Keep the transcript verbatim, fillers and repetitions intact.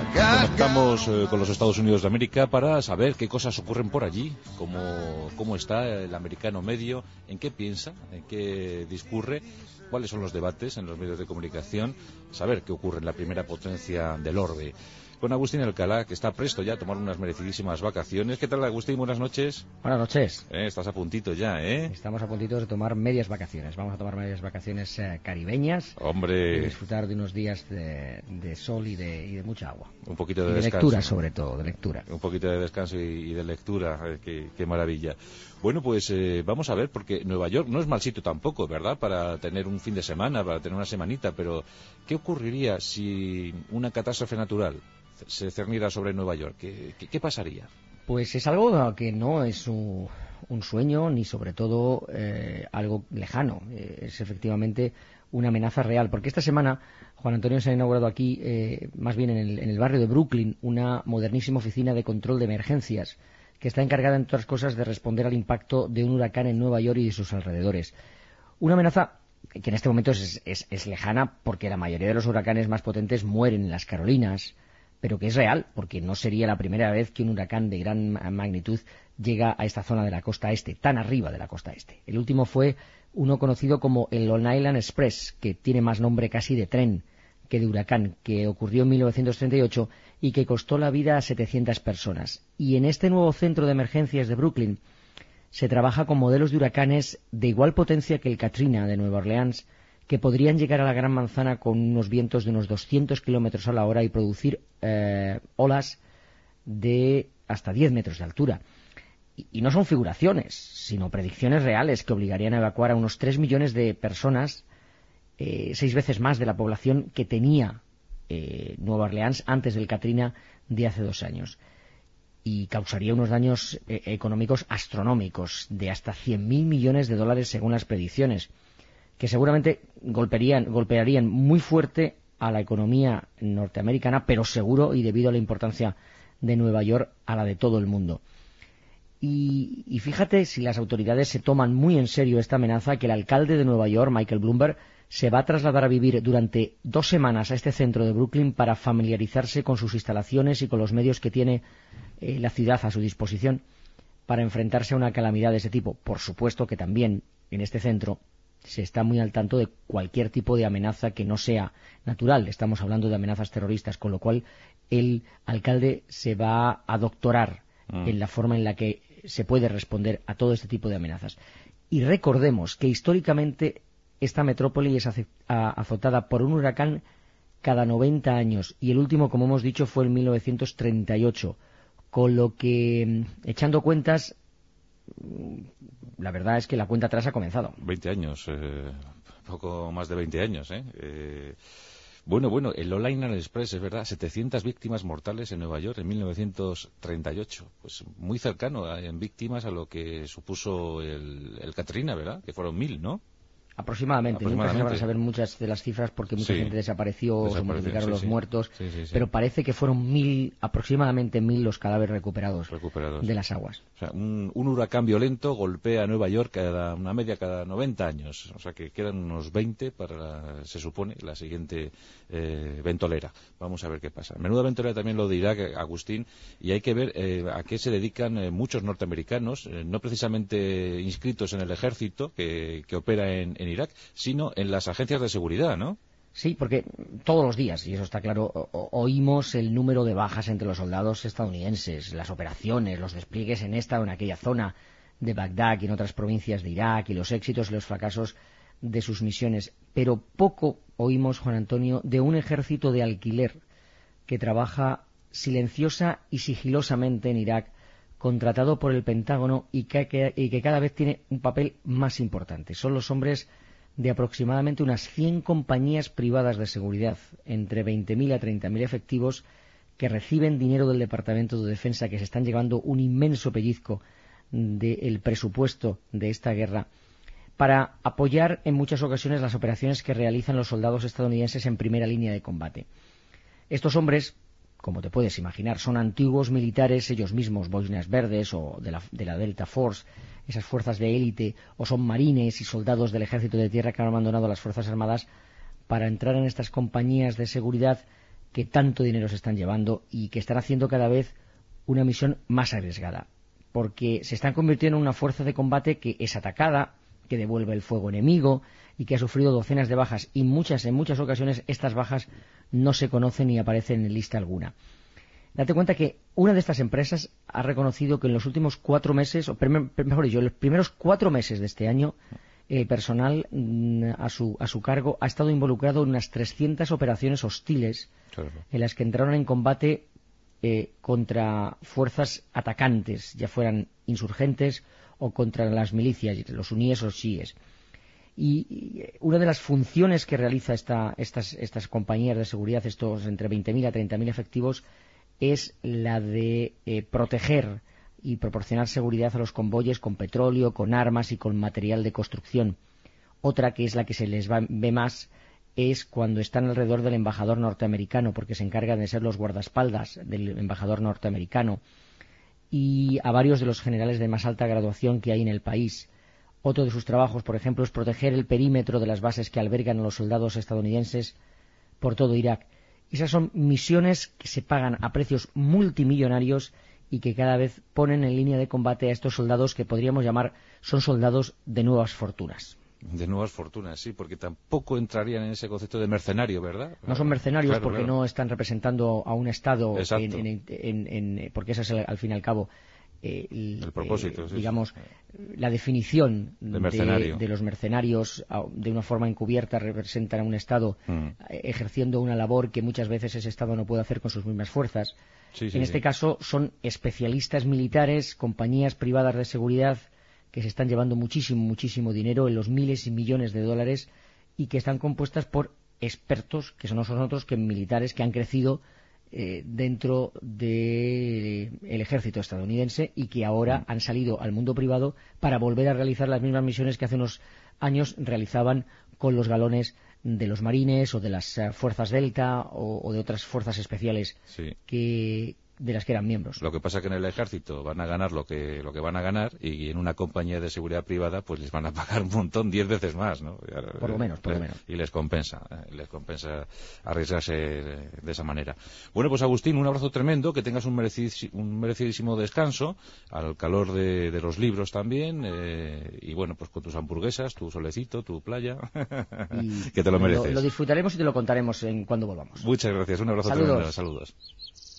Conectamos eh, con los Estados Unidos de América para saber qué cosas ocurren por allí, cómo, cómo está el americano medio, en qué piensa, en qué discurre, cuáles son los debates en los medios de comunicación, saber qué ocurre en la primera potencia del orbe. Con Agustín Alcalá, que está presto ya a tomar unas merecidísimas vacaciones. ¿Qué tal, Agustín? Buenas noches. Buenas noches. Eh, estás a puntito ya, ¿eh? Estamos a puntito de tomar medias vacaciones. Vamos a tomar medias vacaciones eh, caribeñas. Hombre. Y disfrutar de unos días de, de sol y de, y de mucha agua. Un poquito de, y de descanso. lectura, sobre todo, de lectura. Un poquito de descanso y, y de lectura. Eh, qué, qué maravilla. Bueno, pues eh, vamos a ver, porque Nueva York no es mal sitio tampoco, ¿verdad? Para tener un fin de semana, para tener una semanita, pero ¿qué ocurriría si una catástrofe natural se cerniera sobre Nueva York? ¿Qué, qué, qué pasaría? Pues es algo que no es un, un sueño, ni sobre todo eh, algo lejano. Eh, es efectivamente una amenaza real, porque esta semana, Juan Antonio, se ha inaugurado aquí, eh, más bien en el, en el barrio de Brooklyn, una modernísima oficina de control de emergencias, que está encargada, entre otras cosas, de responder al impacto de un huracán en Nueva York y de sus alrededores. Una amenaza que en este momento es, es, es lejana, porque la mayoría de los huracanes más potentes mueren en las Carolinas, pero que es real, porque no sería la primera vez que un huracán de gran magnitud llega a esta zona de la costa este, tan arriba de la costa este. El último fue uno conocido como el Long Island Express, que tiene más nombre casi de tren que de huracán, que ocurrió en mil novecientos treinta y ocho y que costó la vida a setecientas personas. Y en este nuevo centro de emergencias de Brooklyn se trabaja con modelos de huracanes de igual potencia que el Katrina de Nueva Orleans, que podrían llegar a la Gran Manzana con unos vientos de unos doscientos kilómetros a la hora y producir eh, olas de hasta diez metros de altura. Y, y no son figuraciones, sino predicciones reales que obligarían a evacuar a unos tres millones de personas, eh, seis veces más de la población que tenía eh, Nueva Orleans antes del Katrina de hace dos años. Y causaría unos daños eh, económicos astronómicos de hasta cien mil millones de dólares según las predicciones, que seguramente golpearían, golpearían muy fuerte a la economía norteamericana, pero seguro, y debido a la importancia de Nueva York, a la de todo el mundo. Y, y fíjate, si las autoridades se toman muy en serio esta amenaza, que el alcalde de Nueva York, Michael Bloomberg, se va a trasladar a vivir durante dos semanas a este centro de Brooklyn para familiarizarse con sus instalaciones y con los medios que tiene eh, la ciudad a su disposición para enfrentarse a una calamidad de ese tipo. Por supuesto que también en este centro se está muy al tanto de cualquier tipo de amenaza que no sea natural. Estamos hablando de amenazas terroristas, con lo cual el alcalde se va a doctorar mm. en la forma en la que se puede responder a todo este tipo de amenazas. Y recordemos que históricamente esta metrópoli es azotada por un huracán cada noventa años, y el último, como hemos dicho, fue en mil novecientos treinta y ocho, con lo que, echando cuentas, la verdad es que la cuenta atrás ha comenzado. veinte años, eh, poco más de veinte años, ¿eh? eh bueno, bueno, el Long Island Express, es verdad, setecientas víctimas mortales en Nueva York en mil novecientos treinta y ocho. Pues muy cercano en víctimas a lo que supuso el, el Katrina, ¿verdad? Que fueron mil, ¿no? Aproximadamente, nunca se van a saber muchas de las cifras porque mucha sí, gente desapareció, desapareció, se multiplicaron sí, los sí. muertos, sí, sí, sí. pero parece que fueron mil, aproximadamente mil los cadáveres recuperados, recuperados. de las aguas. O sea, un, un huracán violento golpea a Nueva York cada una media cada noventa años, o sea que quedan unos veinte para, la, se supone, la siguiente eh, ventolera. Vamos a ver qué pasa. Menuda ventolera también lo de Irak, Agustín, y hay que ver eh, a qué se dedican eh, muchos norteamericanos, eh, no precisamente inscritos en el ejército que, que opera en, en Irak, sino en las agencias de seguridad, ¿no? Sí, porque todos los días, y eso está claro, o- oímos el número de bajas entre los soldados estadounidenses, las operaciones, los despliegues en esta o en aquella zona de Bagdad y en otras provincias de Irak, y los éxitos y los fracasos de sus misiones. Pero poco oímos, Juan Antonio, de un ejército de alquiler que trabaja silenciosa y sigilosamente en Irak, contratado por el Pentágono y que, que, y que cada vez tiene un papel más importante. Son los hombres de aproximadamente unas cien compañías privadas de seguridad, entre veinte mil a treinta mil efectivos, que reciben dinero del Departamento de Defensa, que se están llevando un inmenso pellizco del presupuesto de esta guerra, para apoyar en muchas ocasiones las operaciones que realizan los soldados estadounidenses en primera línea de combate. Estos hombres, como te puedes imaginar, son antiguos militares, ellos mismos, boinas verdes o de la, de la Delta Force, esas fuerzas de élite, o son marines y soldados del ejército de tierra que han abandonado las Fuerzas Armadas para entrar en estas compañías de seguridad que tanto dinero se están llevando y que están haciendo cada vez una misión más arriesgada, porque se están convirtiendo en una fuerza de combate que es atacada, que devuelve el fuego enemigo y que ha sufrido docenas de bajas, y muchas, en muchas ocasiones estas bajas no se conocen ni aparecen en lista alguna. Date cuenta que una de estas empresas ha reconocido que en los últimos cuatro meses, o mejor dicho, en los primeros cuatro meses de este año, el personal a su, a su cargo ha estado involucrado en unas trescientas operaciones hostiles, claro, en las que entraron en combate eh, contra fuerzas atacantes, ya fueran insurgentes o contra las milicias, los suníes o los chiíes. Y, y una de las funciones que realiza esta, estas, estas compañías de seguridad, estos entre veinte mil a treinta mil efectivos, es la de eh, proteger y proporcionar seguridad a los convoyes con petróleo, con armas y con material de construcción. Otra, que es la que se les va, ve más, es cuando están alrededor del embajador norteamericano, porque se encargan de ser los guardaespaldas del embajador norteamericano, y a varios de los generales de más alta graduación que hay en el país. Otro de sus trabajos, por ejemplo, es proteger el perímetro de las bases que albergan a los soldados estadounidenses por todo Irak. Esas son misiones que se pagan a precios multimillonarios y que cada vez ponen en línea de combate a estos soldados que podríamos llamar son soldados de nuevas fortunas. De nuevas fortunas, sí, porque tampoco entrarían en ese concepto de mercenario, ¿verdad? No son mercenarios, claro, porque claro. no están representando a un Estado, en, en, en, en, porque eso es el, al fin y al cabo eh, el, el propósito, eh, sí, digamos, sí. La definición de, de, de los mercenarios de una forma encubierta representan a un Estado mm. ejerciendo una labor que muchas veces ese Estado no puede hacer con sus mismas fuerzas. Sí, sí, en este sí. caso son especialistas militares, compañías privadas de seguridad que se están llevando muchísimo, muchísimo dinero, en los miles y millones de dólares, y que están compuestas por expertos, que no son otros que militares que han crecido eh, dentro del ejército estadounidense y que ahora han salido al mundo privado para volver a realizar las mismas misiones que hace unos años realizaban con los galones de los marines o de las uh, fuerzas Delta o, o de otras fuerzas especiales sí. que de las que eran miembros. Lo que pasa es que en el ejército van a ganar lo que lo que van a ganar, y en una compañía de seguridad privada pues les van a pagar un montón, diez veces más, ¿no? Por lo menos, por lo menos. Y les compensa, les compensa arriesgarse de esa manera. Bueno, pues Agustín, un abrazo tremendo, que tengas un, merecidísimo, un merecidísimo descanso, al calor de, de los libros también, eh, y bueno, pues con tus hamburguesas, tu solecito, tu playa, que te lo mereces. Lo, lo disfrutaremos y te lo contaremos en cuando volvamos. Muchas gracias, un abrazo Saludos. tremendo, saludos.